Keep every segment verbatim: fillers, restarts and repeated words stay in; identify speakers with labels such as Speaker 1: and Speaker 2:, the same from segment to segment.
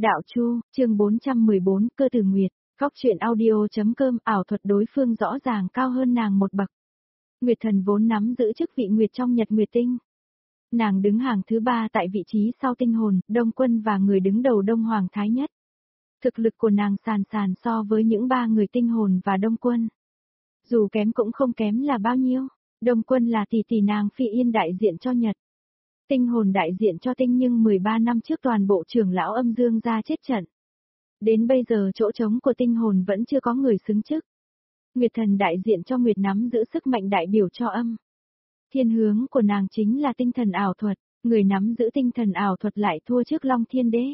Speaker 1: Đạo Chu, chương bốn trăm mười bốn, Cơ Từ Nguyệt, Góc truyện audio.com, ảo thuật đối phương rõ ràng cao hơn nàng một bậc. Nguyệt Thần vốn nắm giữ chức vị Nguyệt trong Nhật Nguyệt Tinh. Nàng đứng hàng thứ ba tại vị trí sau Tinh Hồn, Đông Quân và người đứng đầu Đông Hoàng Thái Nhất. Thực lực của nàng sàn sàn so với những ba người Tinh Hồn và Đông Quân. Dù kém cũng không kém là bao nhiêu, Đông Quân là tỷ tỷ nàng Phi Yên đại diện cho Nhật. Tinh Hồn đại diện cho Tinh, nhưng mười ba năm trước toàn bộ trưởng lão âm dương ra chết trận. Đến bây giờ chỗ trống của Tinh Hồn vẫn chưa có người xứng chức. Nguyệt Thần đại diện cho Nguyệt, nắm giữ sức mạnh đại biểu cho âm. Thiên hướng của nàng chính là tinh thần ảo thuật, người nắm giữ tinh thần ảo thuật lại thua trước Long Thiên Đế.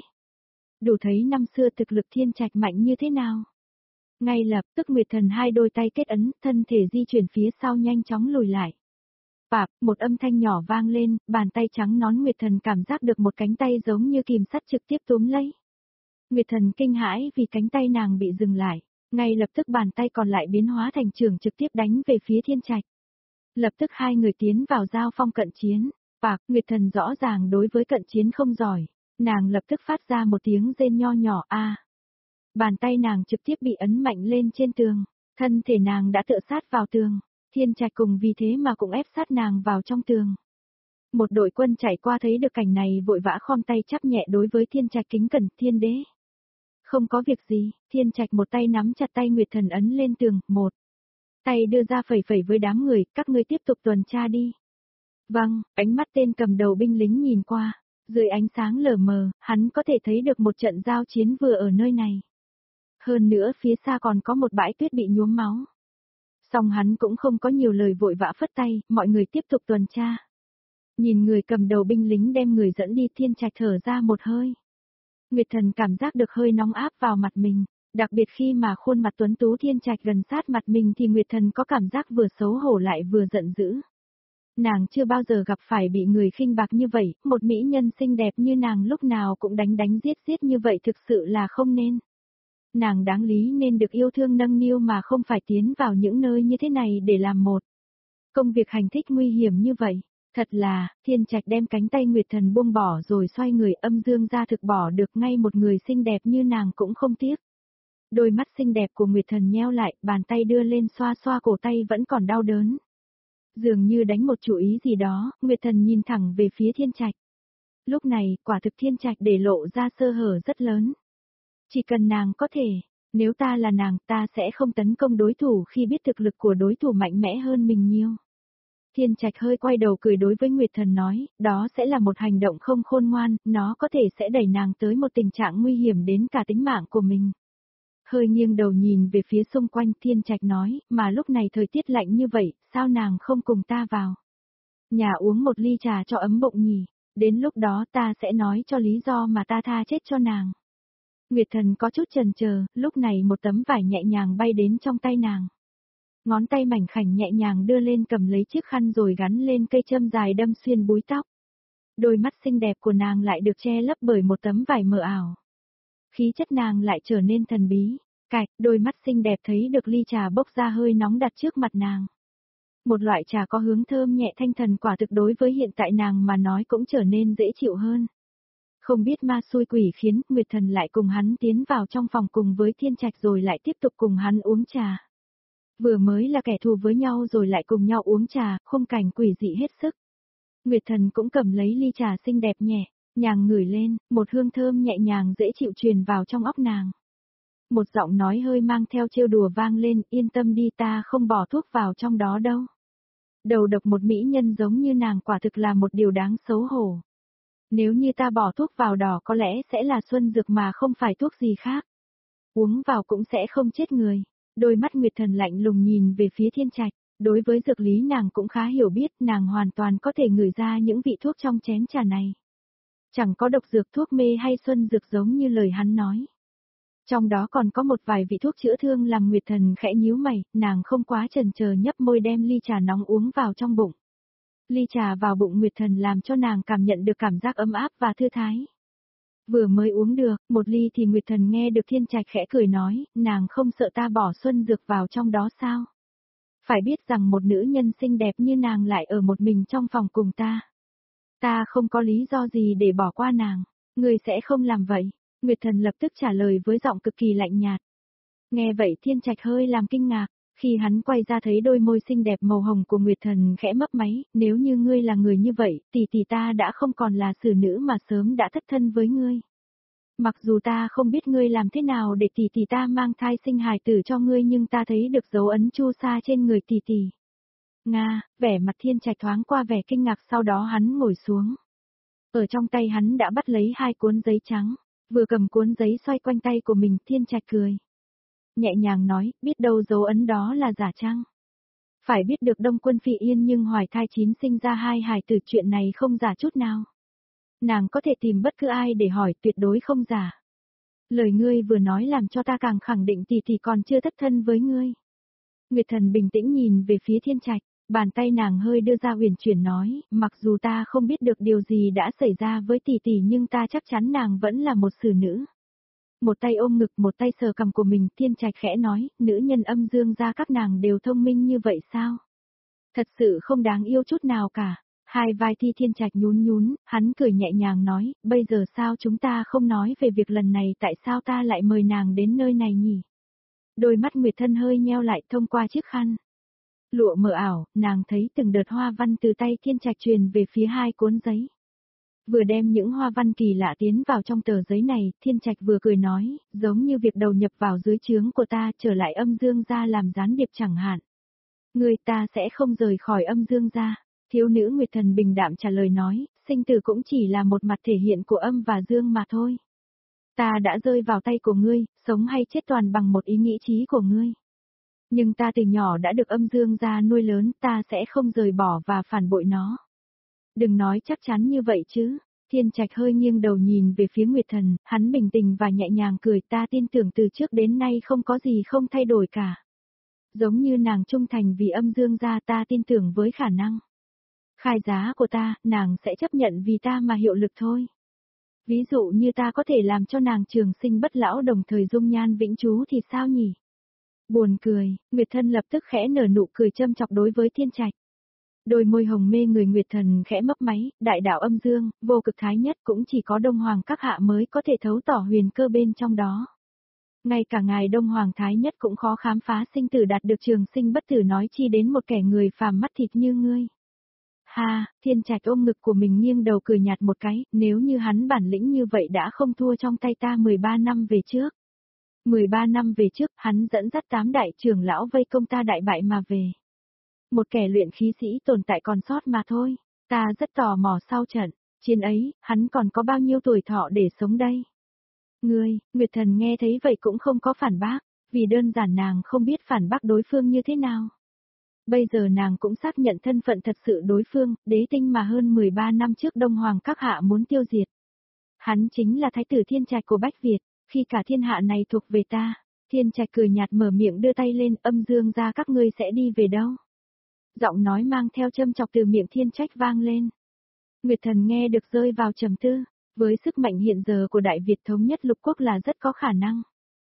Speaker 1: Đủ thấy năm xưa thực lực Thiên Trạch mạnh như thế nào. Ngay lập tức Nguyệt Thần hai đôi tay kết ấn, thân thể di chuyển phía sau nhanh chóng lùi lại. Bạp, một âm thanh nhỏ vang lên, bàn tay trắng nón Nguyệt Thần cảm giác được một cánh tay giống như kìm sắt trực tiếp túm lấy. Nguyệt Thần kinh hãi vì cánh tay nàng bị dừng lại, ngay lập tức bàn tay còn lại biến hóa thành chưởng trực tiếp đánh về phía Thiên Trạch. Lập tức hai người tiến vào giao phong cận chiến. Bạp, Nguyệt Thần rõ ràng đối với cận chiến không giỏi, nàng lập tức phát ra một tiếng rên nho nhỏ a. Bàn tay nàng trực tiếp bị ấn mạnh lên trên tường, thân thể nàng đã tựa sát vào tường. Thiên Trạch cùng vì thế mà cũng ép sát nàng vào trong tường. Một đội quân chạy qua thấy được cảnh này vội vã khom tay chắp nhẹ đối với Thiên Trạch kính cẩn, Thiên Đế. Không có việc gì, Thiên Trạch một tay nắm chặt tay Nguyệt Thần ấn lên tường, một tay đưa ra phẩy phẩy với đám người, các ngươi tiếp tục tuần tra đi. Vâng, ánh mắt tên cầm đầu binh lính nhìn qua, dưới ánh sáng lờ mờ, hắn có thể thấy được một trận giao chiến vừa ở nơi này. Hơn nữa phía xa còn có một bãi tuyết bị nhuốm máu. Song hắn cũng không có nhiều lời, vội vã phất tay, mọi người tiếp tục tuần tra. Nhìn người cầm đầu binh lính đem người dẫn đi, Thiên Trạch thở ra một hơi. Nguyệt Thần cảm giác được hơi nóng áp vào mặt mình, đặc biệt khi mà khuôn mặt tuấn tú Thiên Trạch gần sát mặt mình thì Nguyệt Thần có cảm giác vừa xấu hổ lại vừa giận dữ. Nàng chưa bao giờ gặp phải bị người khinh bạc như vậy, một mỹ nhân xinh đẹp như nàng lúc nào cũng đánh đánh giết giết như vậy thực sự là không nên. Nàng đáng lý nên được yêu thương nâng niu mà không phải tiến vào những nơi như thế này để làm một công việc hành thích nguy hiểm như vậy. Thật là, Thiên Trạch đem cánh tay Nguyệt Thần buông bỏ rồi xoay người, âm dương ra thực bỏ được ngay một người xinh đẹp như nàng cũng không tiếc. Đôi mắt xinh đẹp của Nguyệt Thần nheo lại, bàn tay đưa lên xoa xoa cổ tay vẫn còn đau đớn. Dường như đánh một chủ ý gì đó, Nguyệt Thần nhìn thẳng về phía Thiên Trạch. Lúc này, quả thực Thiên Trạch để lộ ra sơ hở rất lớn. Chỉ cần nàng có thể, nếu ta là nàng, ta sẽ không tấn công đối thủ khi biết thực lực của đối thủ mạnh mẽ hơn mình nhiều. Thiên Trạch hơi quay đầu cười đối với Nguyệt Thần nói, đó sẽ là một hành động không khôn ngoan, nó có thể sẽ đẩy nàng tới một tình trạng nguy hiểm đến cả tính mạng của mình. Hơi nghiêng đầu nhìn về phía xung quanh, Thiên Trạch nói, mà lúc này thời tiết lạnh như vậy, sao nàng không cùng ta vào nhà uống một ly trà cho ấm bụng nhỉ, đến lúc đó ta sẽ nói cho lý do mà ta tha chết cho nàng. Nguyệt Thần có chút chần chờ, lúc này một tấm vải nhẹ nhàng bay đến trong tay nàng. Ngón tay mảnh khảnh nhẹ nhàng đưa lên cầm lấy chiếc khăn rồi gắn lên cây châm dài đâm xuyên búi tóc. Đôi mắt xinh đẹp của nàng lại được che lấp bởi một tấm vải mờ ảo. Khí chất nàng lại trở nên thần bí. Cạch, đôi mắt xinh đẹp thấy được ly trà bốc ra hơi nóng đặt trước mặt nàng. Một loại trà có hướng thơm nhẹ thanh thần, quả thực đối với hiện tại nàng mà nói cũng trở nên dễ chịu hơn. Không biết ma xui quỷ khiến, Nguyệt Thần lại cùng hắn tiến vào trong phòng cùng với Thiên Trạch rồi lại tiếp tục cùng hắn uống trà. Vừa mới là kẻ thù với nhau rồi lại cùng nhau uống trà, khung cảnh quỷ dị hết sức. Nguyệt Thần cũng cầm lấy ly trà xinh đẹp nhẹ, nhàng ngửi lên, một hương thơm nhẹ nhàng dễ chịu truyền vào trong óc nàng. Một giọng nói hơi mang theo trêu đùa vang lên, yên tâm đi, ta không bỏ thuốc vào trong đó đâu. Đầu độc một mỹ nhân giống như nàng quả thực là một điều đáng xấu hổ. Nếu như ta bỏ thuốc vào đó có lẽ sẽ là xuân dược mà không phải thuốc gì khác. Uống vào cũng sẽ không chết người. Đôi mắt Nguyệt Thần lạnh lùng nhìn về phía Thiên Trạch, đối với dược lý nàng cũng khá hiểu biết, nàng hoàn toàn có thể ngửi ra những vị thuốc trong chén trà này. Chẳng có độc dược, thuốc mê hay xuân dược giống như lời hắn nói. Trong đó còn có một vài vị thuốc chữa thương làm Nguyệt Thần khẽ nhíu mày, nàng không quá chần chờ nhấp môi đem ly trà nóng uống vào trong bụng. Ly trà vào bụng Nguyệt Thần làm cho nàng cảm nhận được cảm giác ấm áp và thư thái. Vừa mới uống được, một ly thì Nguyệt Thần nghe được Thiên Trạch khẽ cười nói, nàng không sợ ta bỏ xuân dược vào trong đó sao? Phải biết rằng một nữ nhân xinh đẹp như nàng lại ở một mình trong phòng cùng ta. Ta không có lý do gì để bỏ qua nàng, ngươi sẽ không làm vậy. Nguyệt Thần lập tức trả lời với giọng cực kỳ lạnh nhạt. Nghe vậy Thiên Trạch hơi làm kinh ngạc, khi hắn quay ra thấy đôi môi xinh đẹp màu hồng của Nguyệt Thần khẽ mấp máy, nếu như ngươi là người như vậy, tỷ tỷ ta đã không còn là xử nữ mà sớm đã thất thân với ngươi. Mặc dù ta không biết ngươi làm thế nào để tỷ tỷ ta mang thai sinh hài tử cho ngươi nhưng ta thấy được dấu ấn chu sa trên người tỷ tỷ. Nga, vẻ mặt Thiên Trạch thoáng qua vẻ kinh ngạc sau đó hắn ngồi xuống. Ở trong tay hắn đã bắt lấy hai cuốn giấy trắng, vừa cầm cuốn giấy xoay quanh tay của mình Thiên Trạch cười. Nhẹ nhàng nói, biết đâu dấu ấn đó là giả chăng? Phải biết được Đông Quân Phi Yên nhưng hoài thai chín sinh ra hai hài tử chuyện này không giả chút nào. Nàng có thể tìm bất cứ ai để hỏi tuyệt đối không giả. Lời ngươi vừa nói làm cho ta càng khẳng định tỷ tỷ còn chưa thất thân với ngươi. Nguyệt Thần bình tĩnh nhìn về phía Thiên Trạch, bàn tay nàng hơi đưa ra huyền chuyển nói, mặc dù ta không biết được điều gì đã xảy ra với tỷ tỷ nhưng ta chắc chắn nàng vẫn là một xử nữ. Một tay ôm ngực một tay sờ cằm của mình, Thiên Trạch khẽ nói, nữ nhân âm dương gia các nàng đều thông minh như vậy sao? Thật sự không đáng yêu chút nào cả. Hai vai Thi Thiên Trạch nhún nhún, hắn cười nhẹ nhàng nói, bây giờ sao chúng ta không nói về việc lần này tại sao ta lại mời nàng đến nơi này nhỉ? Đôi mắt Nguyệt Thân hơi nheo lại thông qua chiếc khăn. Lụa mờ ảo, nàng thấy từng đợt hoa văn từ tay Thiên Trạch truyền về phía hai cuốn giấy. Vừa đem những hoa văn kỳ lạ tiến vào trong tờ giấy này, Thiên Trạch vừa cười nói, giống như việc đầu nhập vào dưới trướng của ta trở lại âm dương gia làm gián điệp chẳng hạn. Người ta sẽ không rời khỏi âm dương gia. Thiếu nữ Nguyệt Thần bình đạm trả lời nói, sinh tử cũng chỉ là một mặt thể hiện của âm và dương mà thôi. Ta đã rơi vào tay của ngươi, sống hay chết toàn bằng một ý nghĩ chí của ngươi. Nhưng ta từ nhỏ đã được âm dương gia nuôi lớn, ta sẽ không rời bỏ và phản bội nó. Đừng nói chắc chắn như vậy chứ. Thiên Trạch hơi nghiêng đầu nhìn về phía Nguyệt Thần, hắn bình tĩnh và nhẹ nhàng cười, ta tin tưởng từ trước đến nay không có gì không thay đổi cả. Giống như nàng trung thành vì âm dương gia, ta tin tưởng với khả năng khai giá của ta, nàng sẽ chấp nhận vì ta mà hiệu lực thôi. Ví dụ như ta có thể làm cho nàng trường sinh bất lão đồng thời dung nhan vĩnh trú thì sao nhỉ? Buồn cười, Nguyệt Thân lập tức khẽ nở nụ cười châm chọc đối với Thiên Trạch. Đôi môi hồng mê người Nguyệt Thần khẽ mấp máy, đại đạo âm dương, vô cực thái nhất cũng chỉ có Đông Hoàng các hạ mới có thể thấu tỏ huyền cơ bên trong đó. Ngay cả ngài Đông Hoàng thái nhất cũng khó khám phá sinh tử đạt được trường sinh bất tử nói chi đến một kẻ người phàm mắt thịt như ngươi. Ha, Thiên Trạch ôm ngực của mình nghiêng đầu cười nhạt một cái, nếu như hắn bản lĩnh như vậy đã không thua trong tay ta mười ba năm về trước. mười ba năm về trước, hắn dẫn dắt tám đại trưởng lão vây công ta đại bại mà về. Một kẻ luyện khí sĩ tồn tại còn sót mà thôi, ta rất tò mò sau trận chiến ấy, hắn còn có bao nhiêu tuổi thọ để sống đây? Ngươi, Nguyệt Thần nghe thấy vậy cũng không có phản bác, vì đơn giản nàng không biết phản bác đối phương như thế nào. Bây giờ nàng cũng xác nhận thân phận thật sự đối phương, đế tinh mà hơn mười ba năm trước Đông Hoàng các hạ muốn tiêu diệt. Hắn chính là thái tử Thiên Trạch của Bách Việt, khi cả thiên hạ này thuộc về ta. Thiên Trạch cười nhạt mở miệng đưa tay lên, âm dương gia các ngươi sẽ đi về đâu? Giọng nói mang theo châm chọc từ miệng Thiên Trạch vang lên. Nguyệt Thần nghe được rơi vào trầm tư, với sức mạnh hiện giờ của Đại Việt thống nhất lục quốc là rất có khả năng.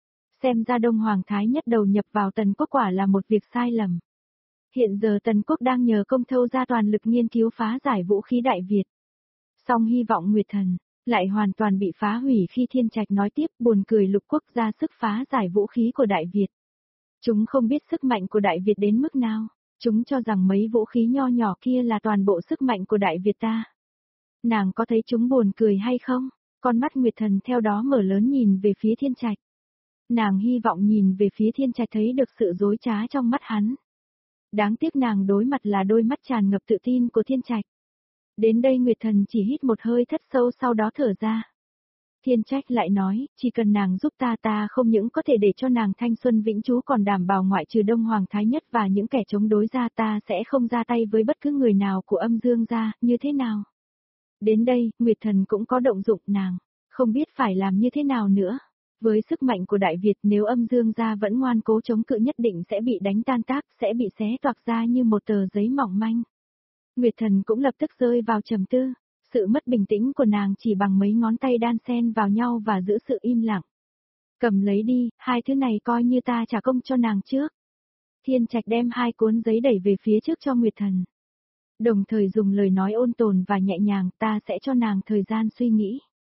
Speaker 1: Xem ra Đông Hoàng Thái Nhất đầu nhập vào Tần Quốc quả là một việc sai lầm. Hiện giờ Tần Quốc đang nhờ công thâu ra toàn lực nghiên cứu phá giải vũ khí Đại Việt. Song hy vọng Nguyệt Thần lại hoàn toàn bị phá hủy khi Thiên Trạch nói tiếp, buồn cười lục quốc ra sức phá giải vũ khí của Đại Việt. Chúng không biết sức mạnh của Đại Việt đến mức nào, chúng cho rằng mấy vũ khí nho nhỏ kia là toàn bộ sức mạnh của Đại Việt ta. Nàng có thấy chúng buồn cười hay không? Con mắt Nguyệt Thần theo đó mở lớn nhìn về phía Thiên Trạch. Nàng hy vọng nhìn về phía Thiên Trạch thấy được sự dối trá trong mắt hắn. Đáng tiếc nàng đối mặt là đôi mắt tràn ngập tự tin của Thiên Trạch. Đến đây Nguyệt Thần chỉ hít một hơi thất sâu sau đó thở ra. Thiên Trạch lại nói, chỉ cần nàng giúp ta ta không những có thể để cho nàng thanh xuân vĩnh trú còn đảm bảo ngoại trừ Đông Hoàng Thái Nhất và những kẻ chống đối ra ta sẽ không ra tay với bất cứ người nào của âm dương gia, như thế nào? Đến đây, Nguyệt Thần cũng có động dụng nàng, không biết phải làm như thế nào nữa. Với sức mạnh của Đại Việt nếu âm dương gia vẫn ngoan cố chống cự nhất định sẽ bị đánh tan tác, sẽ bị xé toạc ra như một tờ giấy mỏng manh. Nguyệt Thần cũng lập tức rơi vào trầm tư, sự mất bình tĩnh của nàng chỉ bằng mấy ngón tay đan xen vào nhau và giữ sự im lặng. Cầm lấy đi, hai thứ này coi như ta trả công cho nàng trước. Thiên Trạch đem hai cuốn giấy đẩy về phía trước cho Nguyệt Thần. Đồng thời dùng lời nói ôn tồn và nhẹ nhàng, ta sẽ cho nàng thời gian suy nghĩ.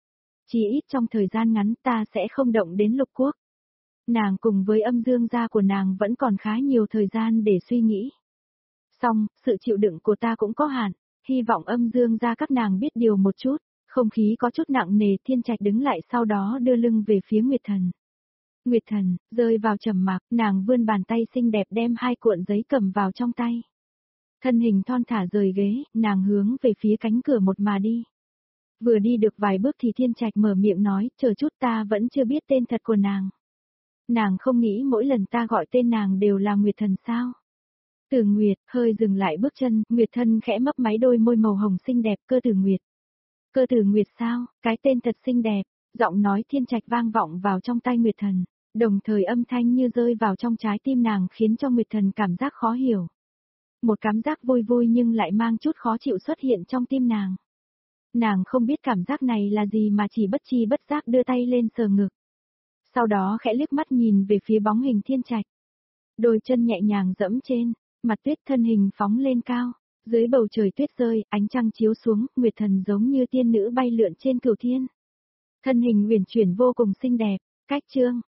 Speaker 1: Chỉ ít trong thời gian ngắn ta sẽ không động đến lục quốc. Nàng cùng với âm dương gia của nàng vẫn còn khá nhiều thời gian để suy nghĩ. Xong, sự chịu đựng của ta cũng có hạn, hy vọng âm dương gia các nàng biết điều một chút. Không khí có chút nặng nề, Thiên Trạch đứng lại sau đó đưa lưng về phía Nguyệt Thần. Nguyệt Thần, rơi vào trầm mặc, nàng vươn bàn tay xinh đẹp đem hai cuộn giấy cầm vào trong tay. Thân hình thon thả rời ghế, nàng hướng về phía cánh cửa một mà đi. Vừa đi được vài bước thì Thiên Trạch mở miệng nói, chờ chút ta vẫn chưa biết tên thật của nàng. Nàng không nghĩ mỗi lần ta gọi tên nàng đều là Nguyệt Thần sao? Tử Nguyệt, hơi dừng lại bước chân, Nguyệt Thần khẽ mấp máy đôi môi màu hồng xinh đẹp, Cơ Tử Nguyệt. Cơ Tử Nguyệt sao, cái tên thật xinh đẹp, giọng nói Thiên Trạch vang vọng vào trong tai Nguyệt Thần, đồng thời âm thanh như rơi vào trong trái tim nàng khiến cho Nguyệt Thần cảm giác khó hiểu. Một cảm giác vui vui nhưng lại mang chút khó chịu xuất hiện trong tim nàng. Nàng không biết cảm giác này là gì mà chỉ bất chi bất giác đưa tay lên sờ ngực. Sau đó khẽ liếc mắt nhìn về phía bóng hình Thiên Trạch. Đôi chân nhẹ nhàng dẫm trên, mặt tuyết thân hình phóng lên cao. Dưới bầu trời tuyết rơi, ánh trăng chiếu xuống, Nguyệt Thần giống như tiên nữ bay lượn trên cửu thiên. Thân hình uyển chuyển vô cùng xinh đẹp, cách chương.